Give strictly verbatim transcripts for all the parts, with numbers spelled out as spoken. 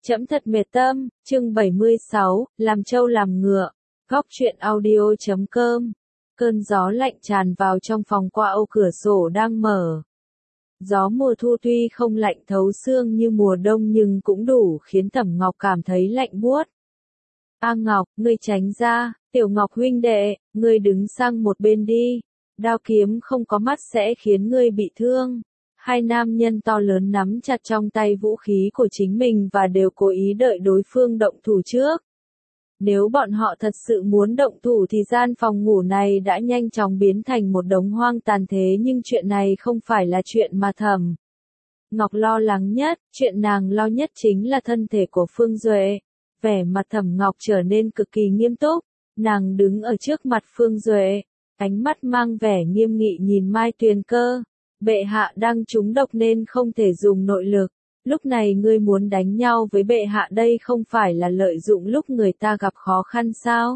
Trẫm thật mệt tâm, chương bảy mươi sáu, làm trâu làm ngựa. Góc truyện audio chấm com. Cơn gió lạnh tràn vào trong phòng qua ô cửa sổ đang mở. Gió mùa thu tuy không lạnh thấu xương như mùa đông nhưng cũng đủ khiến Thẩm Ngọc cảm thấy lạnh buốt. A Ngọc, ngươi tránh ra, Tiểu Ngọc huynh đệ, ngươi đứng sang một bên đi. Đao kiếm không có mắt sẽ khiến ngươi bị thương. Hai nam nhân to lớn nắm chặt trong tay vũ khí của chính mình và đều cố ý đợi đối phương động thủ trước. Nếu bọn họ thật sự muốn động thủ thì gian phòng ngủ này đã nhanh chóng biến thành một đống hoang tàn thế, nhưng chuyện này không phải là chuyện mà Thẩm Ngọc lo lắng nhất, chuyện nàng lo nhất chính là thân thể của Phương Duệ. Vẻ mặt Thẩm Ngọc trở nên cực kỳ nghiêm túc, nàng đứng ở trước mặt Phương Duệ, ánh mắt mang vẻ nghiêm nghị nhìn Mai Tuyền Cơ. Bệ hạ đang trúng độc nên không thể dùng nội lực. Lúc này ngươi muốn đánh nhau với bệ hạ đây không phải là lợi dụng lúc người ta gặp khó khăn sao?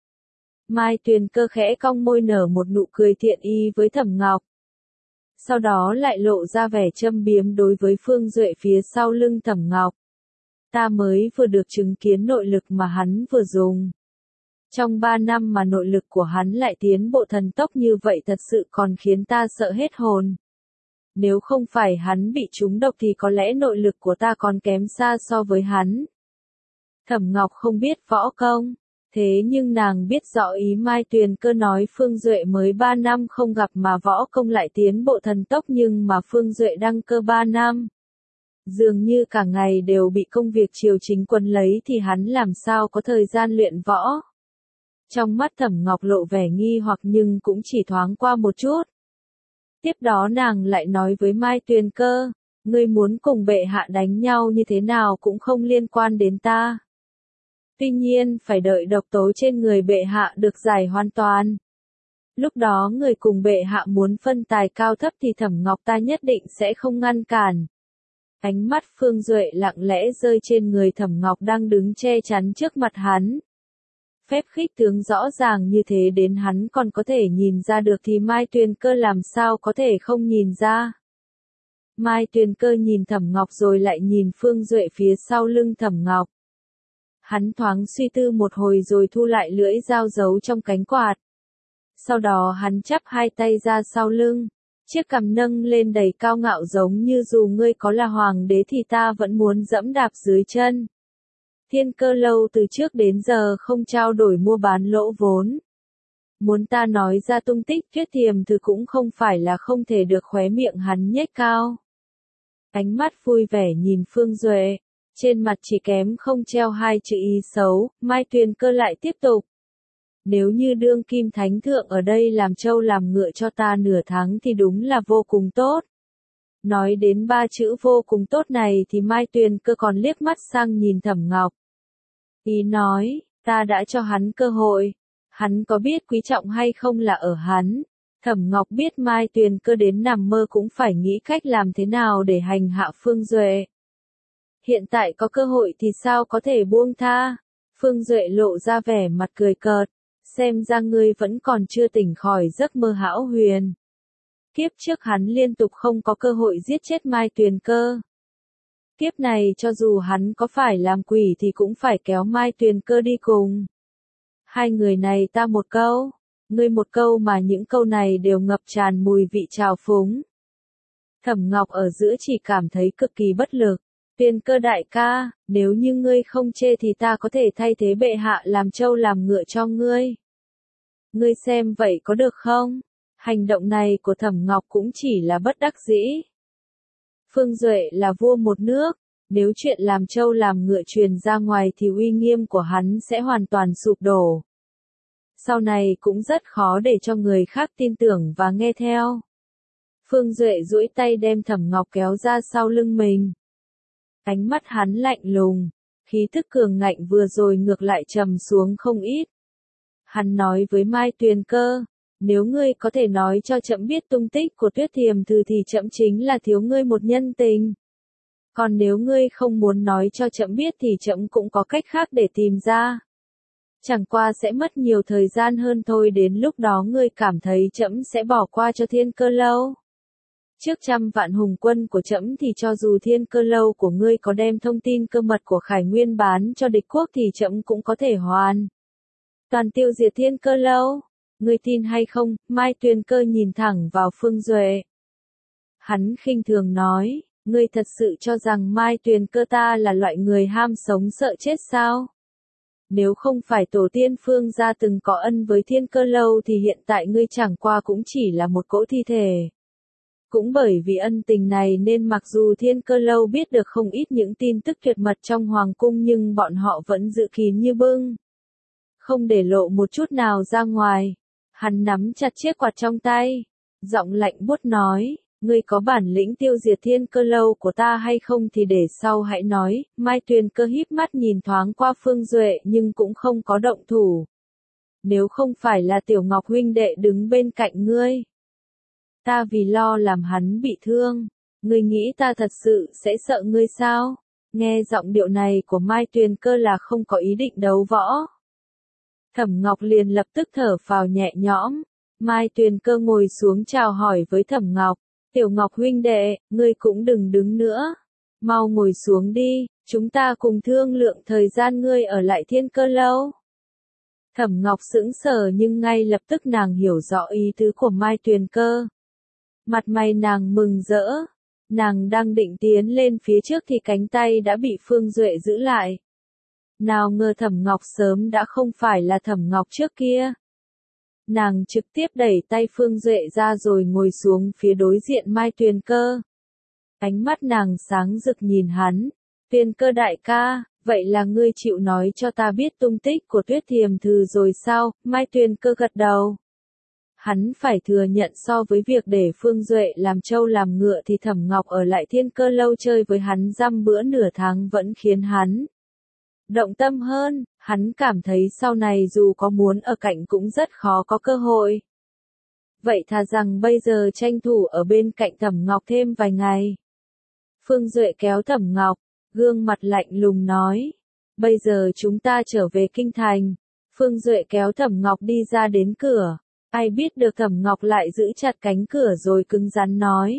Mai Tuyền Cơ khẽ cong môi nở một nụ cười thiện ý với Thẩm Ngọc. Sau đó lại lộ ra vẻ châm biếm đối với Phương Duệ phía sau lưng Thẩm Ngọc. Ta mới vừa được chứng kiến nội lực mà hắn vừa dùng. Trong ba năm mà nội lực của hắn lại tiến bộ thần tốc như vậy thật sự còn khiến ta sợ hết hồn. Nếu không phải hắn bị trúng độc thì có lẽ nội lực của ta còn kém xa so với hắn. Thẩm Ngọc không biết võ công, thế nhưng nàng biết rõ ý Mai Tuyền Cơ nói Phương Duệ mới ba năm không gặp mà võ công lại tiến bộ thần tốc, nhưng mà Phương Duệ đăng cơ ba năm. Dường như cả ngày đều bị công việc triều chính quấn lấy thì hắn làm sao có thời gian luyện võ. Trong mắt Thẩm Ngọc lộ vẻ nghi hoặc nhưng cũng chỉ thoáng qua một chút. Tiếp đó nàng lại nói với Mai Tuyền Cơ, ngươi muốn cùng bệ hạ đánh nhau như thế nào cũng không liên quan đến ta. Tuy nhiên phải đợi độc tố trên người bệ hạ được giải hoàn toàn. Lúc đó người cùng bệ hạ muốn phân tài cao thấp thì Thẩm Ngọc ta nhất định sẽ không ngăn cản. Ánh mắt Phương Duệ lặng lẽ rơi trên người Thẩm Ngọc đang đứng che chắn trước mặt hắn. Phép khích tướng rõ ràng như thế đến hắn còn có thể nhìn ra được thì Mai Tuyền Cơ làm sao có thể không nhìn ra. Mai Tuyền Cơ nhìn Thẩm Ngọc rồi lại nhìn Phương Duệ phía sau lưng Thẩm Ngọc. Hắn thoáng suy tư một hồi rồi thu lại lưỡi dao giấu trong cánh quạt. Sau đó hắn chắp hai tay ra sau lưng, chiếc cằm nâng lên đầy cao ngạo giống như dù ngươi có là hoàng đế thì ta vẫn muốn dẫm đạp dưới chân. Thiên Cơ lâu từ trước đến giờ không trao đổi mua bán lỗ vốn. Muốn ta nói ra tung tích Tuyết Thiềm Thư cũng không phải là không thể được, khóe miệng hắn nhếch cao. Ánh mắt vui vẻ nhìn Phương Duệ, trên mặt chỉ kém không treo hai chữ ý xấu. Mai Tuyền Cơ lại tiếp tục. Nếu như đương kim thánh thượng ở đây làm trâu làm ngựa cho ta nửa tháng thì đúng là vô cùng tốt. Nói đến ba chữ vô cùng tốt này thì Mai Tuyền Cơ còn liếc mắt sang nhìn Thẩm Ngọc. Ý nói, ta đã cho hắn cơ hội. Hắn có biết quý trọng hay không là ở hắn. Thẩm Ngọc biết Mai Tuyền Cơ đến nằm mơ cũng phải nghĩ cách làm thế nào để hành hạ Phương Duệ. Hiện tại có cơ hội thì sao có thể buông tha. Phương Duệ lộ ra vẻ mặt cười cợt. Xem ra ngươi vẫn còn chưa tỉnh khỏi giấc mơ hão huyền. Kiếp trước hắn liên tục không có cơ hội giết chết Mai Tuyền Cơ. Kiếp này cho dù hắn có phải làm quỷ thì cũng phải kéo Mai Tuyền Cơ đi cùng. Hai người này ta một câu, ngươi một câu mà những câu này đều ngập tràn mùi vị trào phúng. Thẩm Ngọc ở giữa chỉ cảm thấy cực kỳ bất lực. Tuyền Cơ đại ca, nếu như ngươi không chê thì ta có thể thay thế bệ hạ làm trâu làm ngựa cho ngươi. Ngươi xem vậy có được không? Hành động này của Thẩm Ngọc cũng chỉ là bất đắc dĩ. Phương Duệ là vua một nước, nếu chuyện làm trâu làm ngựa truyền ra ngoài thì uy nghiêm của hắn sẽ hoàn toàn sụp đổ. Sau này cũng rất khó để cho người khác tin tưởng và nghe theo. Phương Duệ duỗi tay đem Thẩm Ngọc kéo ra sau lưng mình. Ánh mắt hắn lạnh lùng, khí thức cường ngạnh vừa rồi ngược lại trầm xuống không ít. Hắn nói với Mai Tuyền Cơ, nếu ngươi có thể nói cho trẫm biết tung tích của Tuyết Thiềm Thư thì trẫm chính là thiếu ngươi một nhân tình. Còn nếu ngươi không muốn nói cho trẫm biết thì trẫm cũng có cách khác để tìm ra. Chẳng qua sẽ mất nhiều thời gian hơn thôi, đến lúc đó ngươi cảm thấy trẫm sẽ bỏ qua cho Thiên Cơ lâu. Trước trăm vạn hùng quân của trẫm thì cho dù thiên cơ lâu của ngươi có đem thông tin cơ mật của Khải Nguyên bán cho địch quốc thì trẫm cũng có thể hoàn toàn tiêu diệt thiên cơ lâu. Ngươi tin hay không? Mai Tuyền Cơ nhìn thẳng vào Phương Duệ. Hắn khinh thường nói, ngươi thật sự cho rằng Mai Tuyền Cơ ta là loại người ham sống sợ chết sao? Nếu không phải tổ tiên Phương gia từng có ân với thiên cơ lâu thì hiện tại ngươi chẳng qua cũng chỉ là một cỗ thi thể. Cũng bởi vì ân tình này nên mặc dù thiên cơ lâu biết được không ít những tin tức tuyệt mật trong hoàng cung nhưng bọn họ vẫn giữ kín như bưng. Không để lộ một chút nào ra ngoài. Hắn nắm chặt chiếc quạt trong tay. Giọng lạnh buốt nói, ngươi có bản lĩnh tiêu diệt thiên cơ lâu của ta hay không thì để sau hãy nói. Mai Tuyền Cơ híp mắt nhìn thoáng qua Phương Duệ nhưng cũng không có động thủ. Nếu không phải là Tiểu Ngọc huynh đệ đứng bên cạnh ngươi. Ta vì lo làm hắn bị thương. Ngươi nghĩ ta thật sự sẽ sợ ngươi sao? Nghe giọng điệu này của Mai Tuyền Cơ là không có ý định đấu võ. Thẩm Ngọc liền lập tức thở phào nhẹ nhõm. Mai Tuyền Cơ ngồi xuống chào hỏi với Thẩm Ngọc. Tiểu Ngọc huynh đệ, ngươi cũng đừng đứng nữa. Mau ngồi xuống đi, chúng ta cùng thương lượng thời gian ngươi ở lại thiên cơ lâu. Thẩm Ngọc sững sờ nhưng ngay lập tức nàng hiểu rõ ý tứ của Mai Tuyền Cơ. Mặt mày nàng mừng rỡ. Nàng đang định tiến lên phía trước thì cánh tay đã bị Phương Duệ giữ lại. Nào ngờ Thẩm Ngọc sớm đã không phải là Thẩm Ngọc trước kia. Nàng trực tiếp đẩy tay Phương Duệ ra rồi ngồi xuống phía đối diện Mai Tuyền Cơ. Ánh mắt nàng sáng rực nhìn hắn. Tuyền Cơ đại ca, vậy là ngươi chịu nói cho ta biết tung tích của Tuyết Thiềm Thừ rồi sao? Mai Tuyền Cơ gật đầu. Hắn phải thừa nhận so với việc để Phương Duệ làm trâu làm ngựa thì Thẩm Ngọc ở lại thiên cơ lâu chơi với hắn dăm bữa nửa tháng vẫn khiến hắn động tâm hơn. Hắn cảm thấy sau này dù có muốn ở cạnh cũng rất khó có cơ hội. Vậy thà rằng bây giờ tranh thủ ở bên cạnh Thẩm Ngọc thêm vài ngày. Phương Duệ kéo Thẩm Ngọc, gương mặt lạnh lùng nói. Bây giờ chúng ta trở về kinh thành. Phương Duệ kéo Thẩm Ngọc đi ra đến cửa. Ai biết được Thẩm Ngọc lại giữ chặt cánh cửa rồi cứng rắn nói.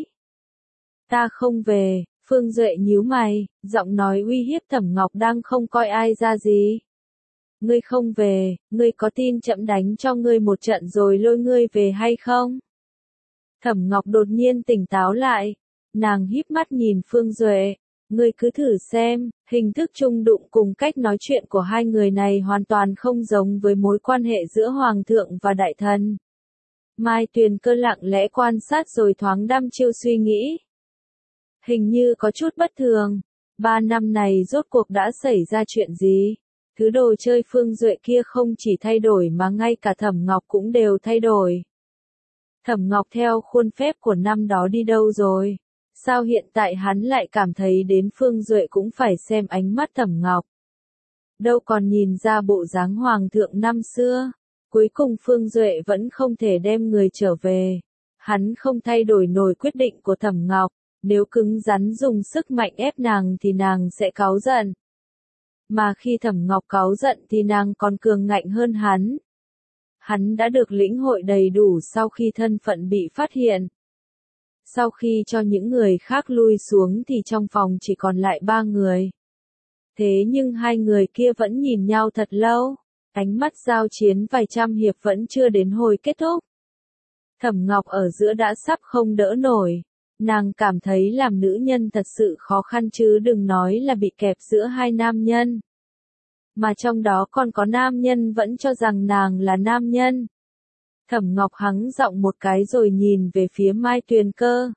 Ta không về. Phương Duệ nhíu mày, giọng nói uy hiếp Thẩm Ngọc đang không coi ai ra gì. Ngươi không về, ngươi có tin trẫm đánh cho ngươi một trận rồi lôi ngươi về hay không? Thẩm Ngọc đột nhiên tỉnh táo lại. Nàng híp mắt nhìn Phương Duệ. Ngươi cứ thử xem, hình thức chung đụng cùng cách nói chuyện của hai người này hoàn toàn không giống với mối quan hệ giữa Hoàng thượng và Đại thần. Mai Tuyền Cơ lặng lẽ quan sát rồi thoáng đăm chiêu suy nghĩ. Hình như có chút bất thường. Ba năm này rốt cuộc đã xảy ra chuyện gì? Thứ đồ chơi Phương Duệ kia không chỉ thay đổi mà ngay cả Thẩm Ngọc cũng đều thay đổi. Thẩm Ngọc theo khuôn phép của năm đó đi đâu rồi? Sao hiện tại hắn lại cảm thấy đến Phương Duệ cũng phải xem ánh mắt Thẩm Ngọc? Đâu còn nhìn ra bộ dáng Hoàng thượng năm xưa. Cuối cùng Phương Duệ vẫn không thể đem người trở về. Hắn không thay đổi nổi quyết định của Thẩm Ngọc. Nếu cứng rắn dùng sức mạnh ép nàng thì nàng sẽ cáu giận. Mà khi Thẩm Ngọc cáu giận thì nàng còn cường ngạnh hơn hắn. Hắn đã được lĩnh hội đầy đủ sau khi thân phận bị phát hiện. Sau khi cho những người khác lui xuống thì trong phòng chỉ còn lại ba người. Thế nhưng hai người kia vẫn nhìn nhau thật lâu. Ánh mắt giao chiến vài trăm hiệp vẫn chưa đến hồi kết thúc. Thẩm Ngọc ở giữa đã sắp không đỡ nổi. Nàng cảm thấy làm nữ nhân thật sự khó khăn chứ đừng nói là bị kẹp giữa hai nam nhân. Mà trong đó còn có nam nhân vẫn cho rằng nàng là nam nhân. Thẩm Ngọc hắng giọng một cái rồi nhìn về phía Mai Tuyền Cơ.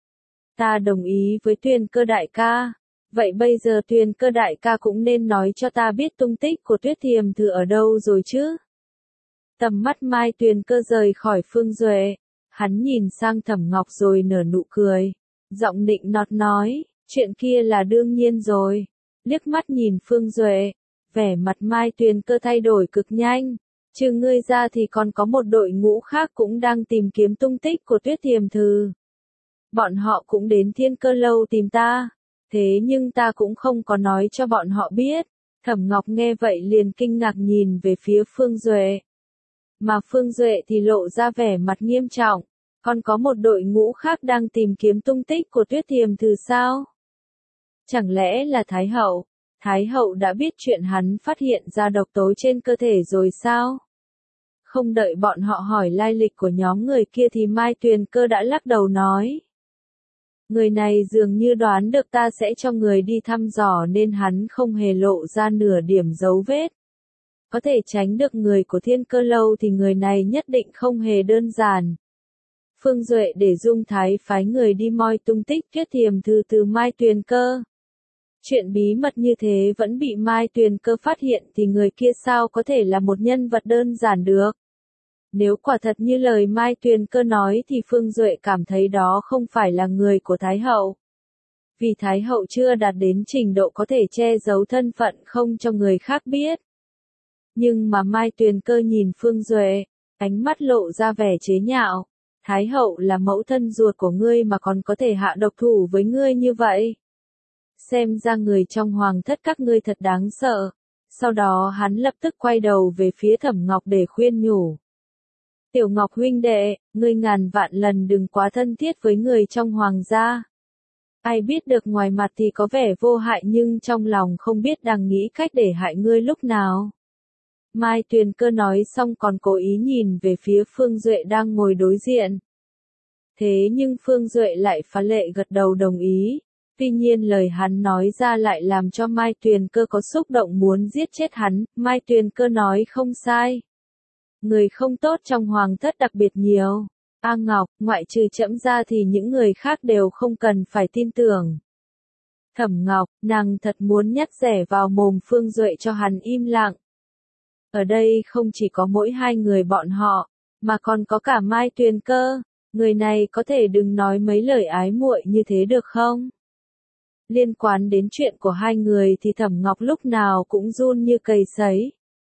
Ta đồng ý với Tuyền Cơ đại ca. Vậy bây giờ Tuyền Cơ đại ca cũng nên nói cho ta biết tung tích của Tuyết Thiềm Thừ ở đâu rồi chứ. Tầm mắt Mai Tuyền Cơ rời khỏi Phương Duệ. Hắn nhìn sang Thẩm Ngọc rồi nở nụ cười. Giọng nịnh nọt nói, chuyện kia là đương nhiên rồi. Liếc mắt nhìn Phương Duệ. Vẻ mặt Mai Tuyền Cơ thay đổi cực nhanh. Trừ ngươi ra thì còn có một đội ngũ khác cũng đang tìm kiếm tung tích của Tuyết Thiềm Thừ. Bọn họ cũng đến thiên cơ lâu tìm ta. Thế nhưng ta cũng không có nói cho bọn họ biết. Thẩm Ngọc nghe vậy liền kinh ngạc nhìn về phía Phương Duệ. Mà Phương Duệ thì lộ ra vẻ mặt nghiêm trọng. Còn có một đội ngũ khác đang tìm kiếm tung tích của Tuyết Thiềm Thư sao? Chẳng lẽ là Thái Hậu? Thái Hậu đã biết chuyện hắn phát hiện ra độc tố trên cơ thể rồi sao? Không đợi bọn họ hỏi lai lịch của nhóm người kia thì Mai Tuyền Cơ đã lắc đầu nói. Người này dường như đoán được ta sẽ cho người đi thăm dò nên hắn không hề lộ ra nửa điểm dấu vết. Có thể tránh được người của Thiên Cơ Lâu thì người này nhất định không hề đơn giản. Phương Duệ để Dung Thái phái người đi moi tung tích Tuyết Thiềm Thư từ Mai Tuyền Cơ. Chuyện bí mật như thế vẫn bị Mai Tuyền Cơ phát hiện thì người kia sao có thể là một nhân vật đơn giản được. Nếu quả thật như lời Mai Tuyền Cơ nói thì Phương Duệ cảm thấy đó không phải là người của Thái Hậu. Vì Thái Hậu chưa đạt đến trình độ có thể che giấu thân phận không cho người khác biết. Nhưng mà Mai Tuyền Cơ nhìn Phương Duệ, ánh mắt lộ ra vẻ chế nhạo. Thái Hậu là mẫu thân ruột của ngươi mà còn có thể hạ độc thủ với ngươi như vậy. Xem ra người trong hoàng thất các ngươi thật đáng sợ. Sau đó hắn lập tức quay đầu về phía Thẩm Ngọc để khuyên nhủ. Tiểu Ngọc huynh đệ, ngươi ngàn vạn lần đừng quá thân thiết với người trong hoàng gia. Ai biết được ngoài mặt thì có vẻ vô hại nhưng trong lòng không biết đang nghĩ cách để hại ngươi lúc nào. Mai Tuyền Cơ nói xong còn cố ý nhìn về phía Phương Duệ đang ngồi đối diện. Thế nhưng Phương Duệ lại phá lệ gật đầu đồng ý. Tuy nhiên lời hắn nói ra lại làm cho Mai Tuyền Cơ có xúc động muốn giết chết hắn. Mai Tuyền Cơ nói không sai. Người không tốt trong hoàng thất đặc biệt nhiều. A Ngọc, ngoại trừ trẫm ra thì những người khác đều không cần phải tin tưởng. Thẩm Ngọc, nàng thật muốn nhắt rẻ vào mồm Phương Duệ cho hắn im lặng. Ở đây không chỉ có mỗi hai người bọn họ, mà còn có cả Mai Tuyền Cơ. Người này có thể đừng nói mấy lời ái muội như thế được không? Liên quan đến chuyện của hai người thì Thẩm Ngọc lúc nào cũng run như cầy sấy.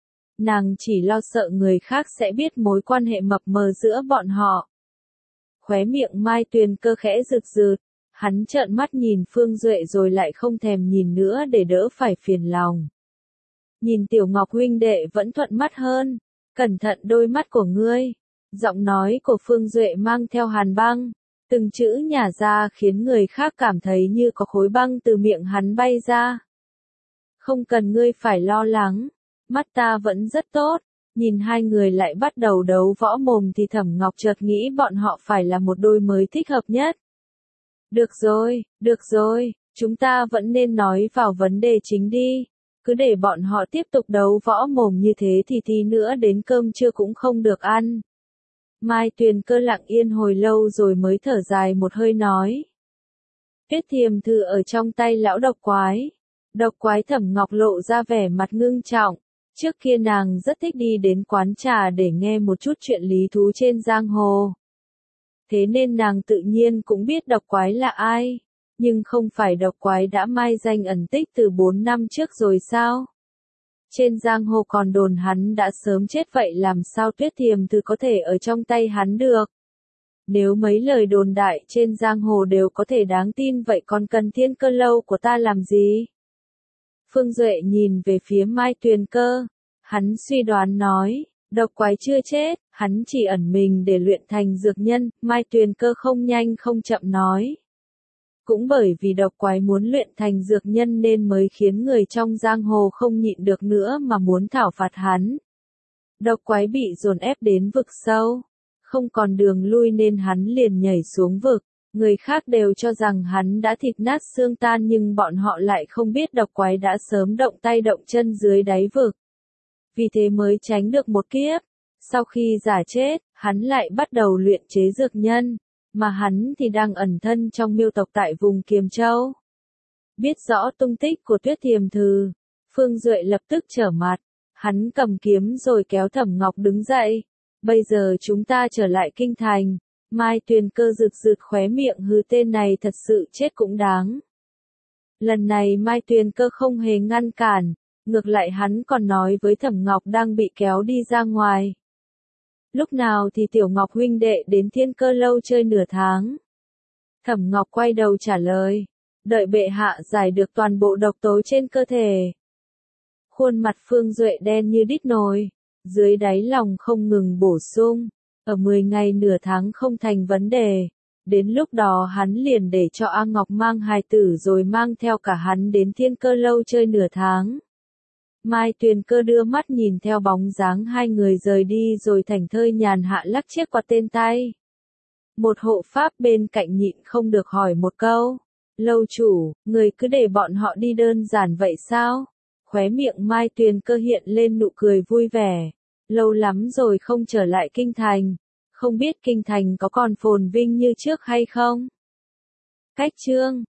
Nàng chỉ lo sợ người khác sẽ biết mối quan hệ mập mờ giữa bọn họ. Khóe miệng Mai Tuyền Cơ khẽ rực rực, hắn trợn mắt nhìn Phương Duệ rồi lại không thèm nhìn nữa để đỡ phải phiền lòng. Nhìn Tiểu Ngọc huynh đệ vẫn thuận mắt hơn, cẩn thận đôi mắt của ngươi. Giọng nói của Phương Duệ mang theo hàn băng, từng chữ nhả ra khiến người khác cảm thấy như có khối băng từ miệng hắn bay ra. Không cần ngươi phải lo lắng, mắt ta vẫn rất tốt. Nhìn hai người lại bắt đầu đấu võ mồm thì Thẩm Ngọc chợt nghĩ bọn họ phải là một đôi mới thích hợp nhất. Được rồi, được rồi, chúng ta vẫn nên nói vào vấn đề chính đi. Cứ để bọn họ tiếp tục đấu võ mồm như thế thì tí nữa đến cơm trưa cũng không được ăn. Mai Tuyền Cơ lặng yên hồi lâu rồi mới thở dài một hơi nói. Tuyết Thiềm Thư ở trong tay lão độc quái. Độc quái Thẩm Ngọc lộ ra vẻ mặt ngưng trọng. Trước kia nàng rất thích đi đến quán trà để nghe một chút chuyện lý thú trên giang hồ. Thế nên nàng tự nhiên cũng biết độc quái là ai. Nhưng không phải độc quái đã mai danh ẩn tích từ bốn năm trước rồi sao? Trên giang hồ còn đồn hắn đã sớm chết vậy làm sao Tuyết Thiềm Thư có thể ở trong tay hắn được? Nếu mấy lời đồn đại trên giang hồ đều có thể đáng tin vậy còn cần Thiên Cơ Lâu của ta làm gì? Phương Duệ nhìn về phía Mai Tuyền Cơ. Hắn suy đoán nói, độc quái chưa chết, hắn chỉ ẩn mình để luyện thành dược nhân. Mai Tuyền Cơ không nhanh không chậm nói. Cũng bởi vì độc quái muốn luyện thành dược nhân nên mới khiến người trong giang hồ không nhịn được nữa mà muốn thảo phạt hắn. Độc quái bị dồn ép đến vực sâu, không còn đường lui nên hắn liền nhảy xuống vực. Người khác đều cho rằng hắn đã thịt nát xương tan nhưng bọn họ lại không biết độc quái đã sớm động tay động chân dưới đáy vực. Vì thế mới tránh được một kiếp. Sau khi giả chết, hắn lại bắt đầu luyện chế dược nhân, mà hắn thì đang ẩn thân trong miêu tộc tại vùng Kiềm Châu. Biết rõ tung tích của Tuyết Thiềm Thư, Phương Duệ lập tức trở mặt, hắn cầm kiếm rồi kéo Thẩm Ngọc đứng dậy. Bây giờ chúng ta trở lại kinh thành. Mai Tuyền Cơ rực rực khóe miệng hứ tên này thật sự chết cũng đáng. Lần này Mai Tuyền Cơ không hề ngăn cản, ngược lại hắn còn nói với Thẩm Ngọc đang bị kéo đi ra ngoài. Lúc nào thì Tiểu Ngọc huynh đệ đến Thiên Cơ Lâu chơi nửa tháng? Thẩm Ngọc quay đầu trả lời, đợi bệ hạ giải được toàn bộ độc tố trên cơ thể. Khuôn mặt Phương Duệ đen như đít nồi, dưới đáy lòng không ngừng bổ sung. Ở mười ngày nửa tháng không thành vấn đề. Đến lúc đó hắn liền để cho A Ngọc mang hài tử rồi mang theo cả hắn đến Thiên Cơ lâu chơi nửa tháng. Mai Tuyền Cơ đưa mắt nhìn theo bóng dáng hai người rời đi rồi thảnh thơi nhàn hạ lắc chiếc quạt tên tay. Một hộ pháp bên cạnh nhịn không được hỏi một câu. Lâu chủ, người cứ để bọn họ đi đơn giản vậy sao? Khóe miệng Mai Tuyền Cơ hiện lên nụ cười vui vẻ. Lâu lắm rồi không trở lại kinh thành. Không biết kinh thành có còn phồn vinh như trước hay không? Cách chương